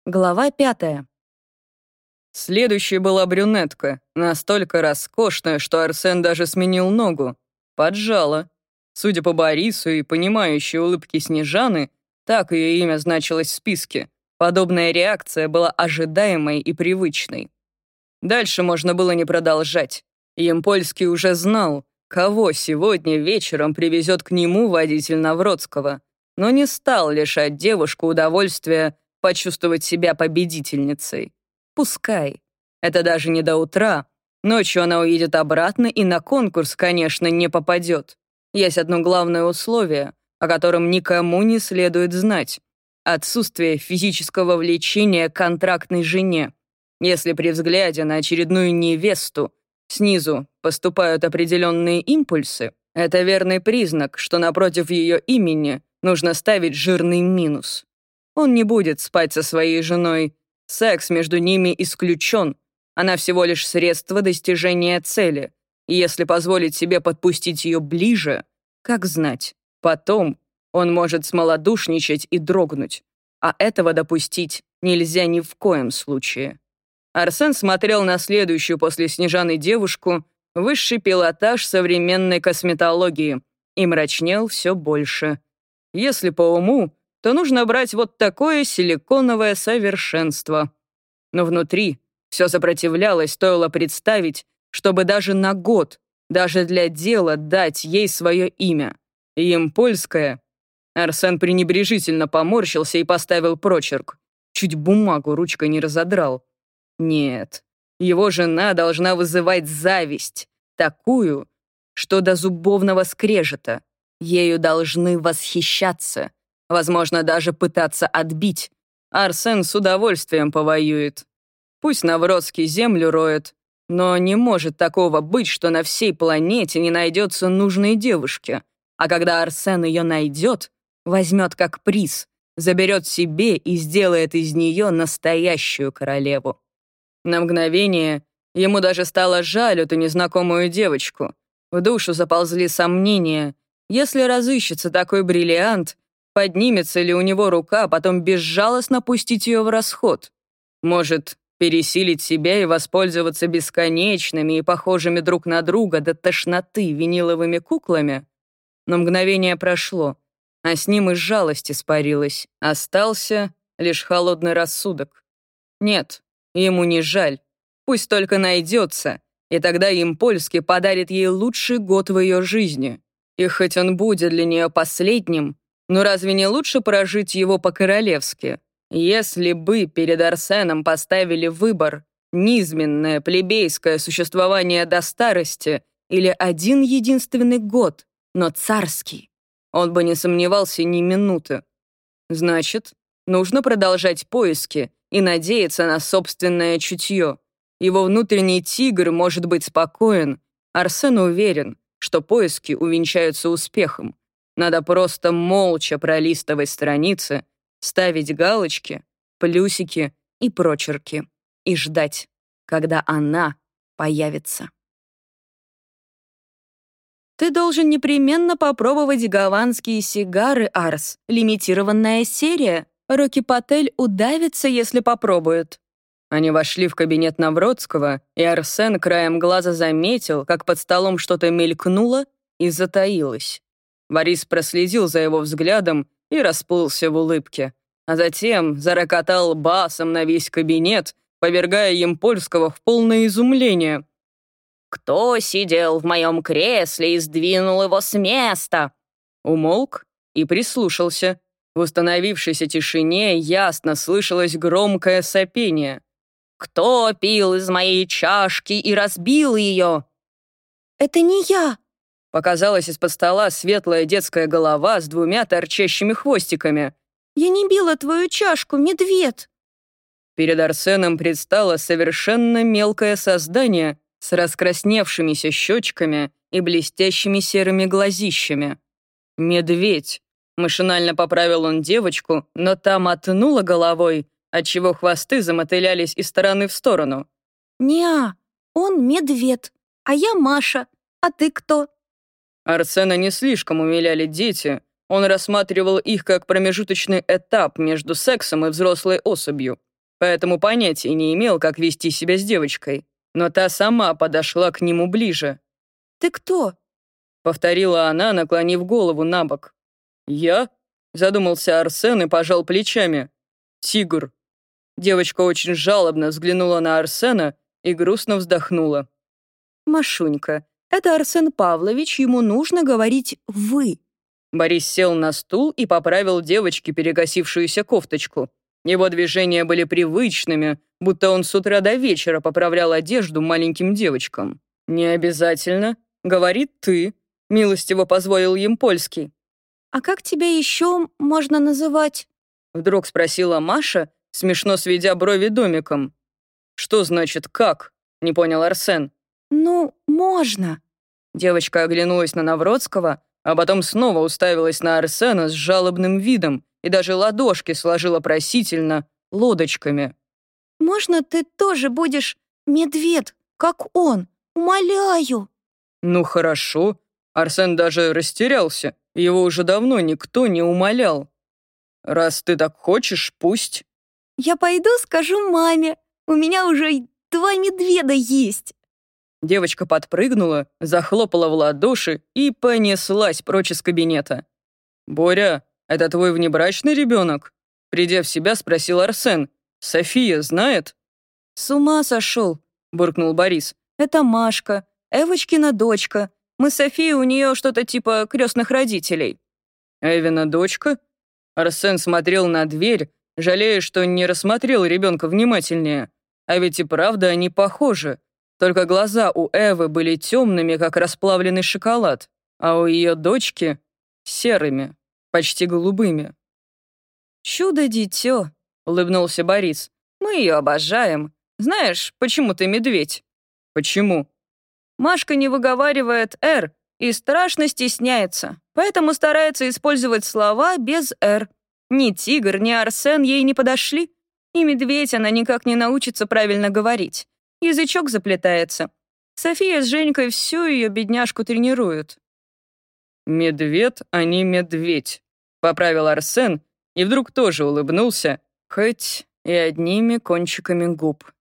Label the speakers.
Speaker 1: Глава 5.
Speaker 2: Следующей была брюнетка, настолько роскошная, что Арсен даже сменил ногу. Поджала. Судя по Борису и понимающей улыбке Снежаны, так ее имя значилось в списке. Подобная реакция была ожидаемой и привычной. Дальше можно было не продолжать. Емпольский уже знал, кого сегодня вечером привезет к нему водитель Навродского, но не стал лишать девушку удовольствия почувствовать себя победительницей. Пускай. Это даже не до утра. Ночью она уедет обратно и на конкурс, конечно, не попадет. Есть одно главное условие, о котором никому не следует знать. Отсутствие физического влечения к контрактной жене. Если при взгляде на очередную невесту снизу поступают определенные импульсы, это верный признак, что напротив ее имени нужно ставить жирный минус. Он не будет спать со своей женой. Секс между ними исключен. Она всего лишь средство достижения цели. И если позволить себе подпустить ее ближе, как знать, потом он может смолодушничать и дрогнуть. А этого допустить нельзя ни в коем случае. Арсен смотрел на следующую после Снежаны девушку, высший пилотаж современной косметологии, и мрачнел все больше. Если по уму, то нужно брать вот такое силиконовое совершенство. Но внутри все сопротивлялось, стоило представить, чтобы даже на год, даже для дела дать ей свое имя. Емпольская. Арсен пренебрежительно поморщился и поставил прочерк. Чуть бумагу ручкой не разодрал. Нет, его жена должна вызывать зависть, такую, что до зубовного скрежета. Ею должны восхищаться. Возможно, даже пытаться отбить. Арсен с удовольствием повоюет. Пусть Навродский землю роет, но не может такого быть, что на всей планете не найдется нужной девушки. А когда Арсен ее найдет, возьмет как приз, заберет себе и сделает из нее настоящую королеву. На мгновение ему даже стало жаль эту незнакомую девочку. В душу заползли сомнения. Если разыщется такой бриллиант, поднимется ли у него рука потом безжалостно пустить ее в расход? Может, пересилить себя и воспользоваться бесконечными и похожими друг на друга до тошноты виниловыми куклами? Но мгновение прошло, а с ним и жалость испарилась. Остался лишь холодный рассудок. Нет, ему не жаль. Пусть только найдется, и тогда Емпольский подарит ей лучший год в ее жизни. И хоть он будет для нее последним, но разве не лучше прожить его по-королевски? Если бы перед Арсеном поставили выбор низменное плебейское существование до старости или один единственный год, но царский, он бы не сомневался ни минуты. Значит, нужно продолжать поиски и надеяться на собственное чутье. Его внутренний тигр может быть спокоен. Арсен уверен, что поиски увенчаются успехом. Надо просто молча пролистывать страницы, ставить галочки, плюсики и прочерки и ждать, когда она появится.
Speaker 1: Ты должен непременно попробовать гаванские сигары, Арс. Лимитированная серия. Рокки Патель удавится, если попробует.
Speaker 2: Они вошли в кабинет Навродского, и Арсен краем глаза заметил, как под столом что-то мелькнуло и затаилось. Борис проследил за его взглядом и расплылся в улыбке, а затем зарокотал басом на весь кабинет, повергая Емпольского в полное изумление.
Speaker 3: «Кто сидел в моем кресле и сдвинул его с места?»
Speaker 2: Умолк и прислушался. В установившейся тишине ясно слышалось громкое сопение.
Speaker 3: «Кто пил из моей чашки и разбил ее?»
Speaker 1: «Это не я!»
Speaker 2: Показалась из-под стола светлая детская голова с двумя торчащими хвостиками.
Speaker 1: «Я не била твою чашку, медведь!»
Speaker 2: Перед Арсеном предстало совершенно мелкое создание с раскрасневшимися щечками и блестящими серыми глазищами. «Медведь!» — машинально поправил он девочку, но та мотнула головой, отчего хвосты замотылялись из стороны в сторону.
Speaker 1: «Неа, он медведь, а я Маша. А ты кто?»
Speaker 2: Арсена не слишком умиляли дети. Он рассматривал их как промежуточный этап между сексом и взрослой особью. поэтому понятия не имел, как вести себя с девочкой. Но та сама подошла к нему ближе.
Speaker 1: «Ты кто?»
Speaker 2: — повторила она, наклонив голову на бок. «Я?» — задумался Арсен и пожал плечами. «Тигр». Девочка очень жалобно взглянула на Арсена и грустно вздохнула.
Speaker 1: «Машунька, это Арсен Павлович, ему нужно говорить «вы».
Speaker 2: Борис сел на стул и поправил девочке перегасившуюся кофточку. Его движения были привычными, будто он с утра до вечера поправлял одежду маленьким девочкам. «Не обязательно. Говорит ты», — милостиво позволил им польский.
Speaker 1: «А как тебя еще можно называть?»
Speaker 2: Вдруг спросила Маша, смешно сведя брови домиком. «Что значит «как»?» — не понял Арсен.
Speaker 1: «Ну, можно».
Speaker 2: Девочка оглянулась на Навродского, а потом снова уставилась на Арсена с жалобным видом и даже ладошки сложила просительно, лодочками.
Speaker 1: «Можно ты тоже будешь медведь, как он? Умоляю!»
Speaker 2: «Ну хорошо». Арсен даже растерялся, его уже давно никто не умолял. «Раз ты так хочешь, пусть».
Speaker 1: «Я пойду скажу маме, у меня уже 2 медведа есть».
Speaker 2: Девочка подпрыгнула, захлопала в ладоши и понеслась прочь из кабинета. «Боря, это твой внебрачный ребенок?» Придя в себя, спросил Арсен. «София знает?»
Speaker 1: «С ума сошел», — буркнул Борис. «Это Машка, Эвочкина дочка. Мы с Софией у нее что-то типа крестных родителей».
Speaker 2: «Эвина дочка?» Арсен смотрел на дверь, жалея, что не рассмотрел ребенка внимательнее. А ведь и правда они похожи. Только глаза у Эвы были темными, как расплавленный шоколад, а у ее дочки — серыми, почти голубыми.
Speaker 1: «Чудо-дитё», —
Speaker 2: улыбнулся Борис.
Speaker 1: «мы ее обожаем. Знаешь, почему ты медведь?»
Speaker 2: «Почему?»
Speaker 1: Машка не выговаривает «р» и страшно стесняется, поэтому старается использовать слова без «р». Ни Тигр, ни Арсен ей не подошли, и медведь она никак не научится правильно говорить. Язычок заплетается. София с Женькой всю ее бедняжку тренируют.
Speaker 2: «Медведь, а не медведь», — поправил Арсен и вдруг тоже улыбнулся, хоть и одними кончиками губ.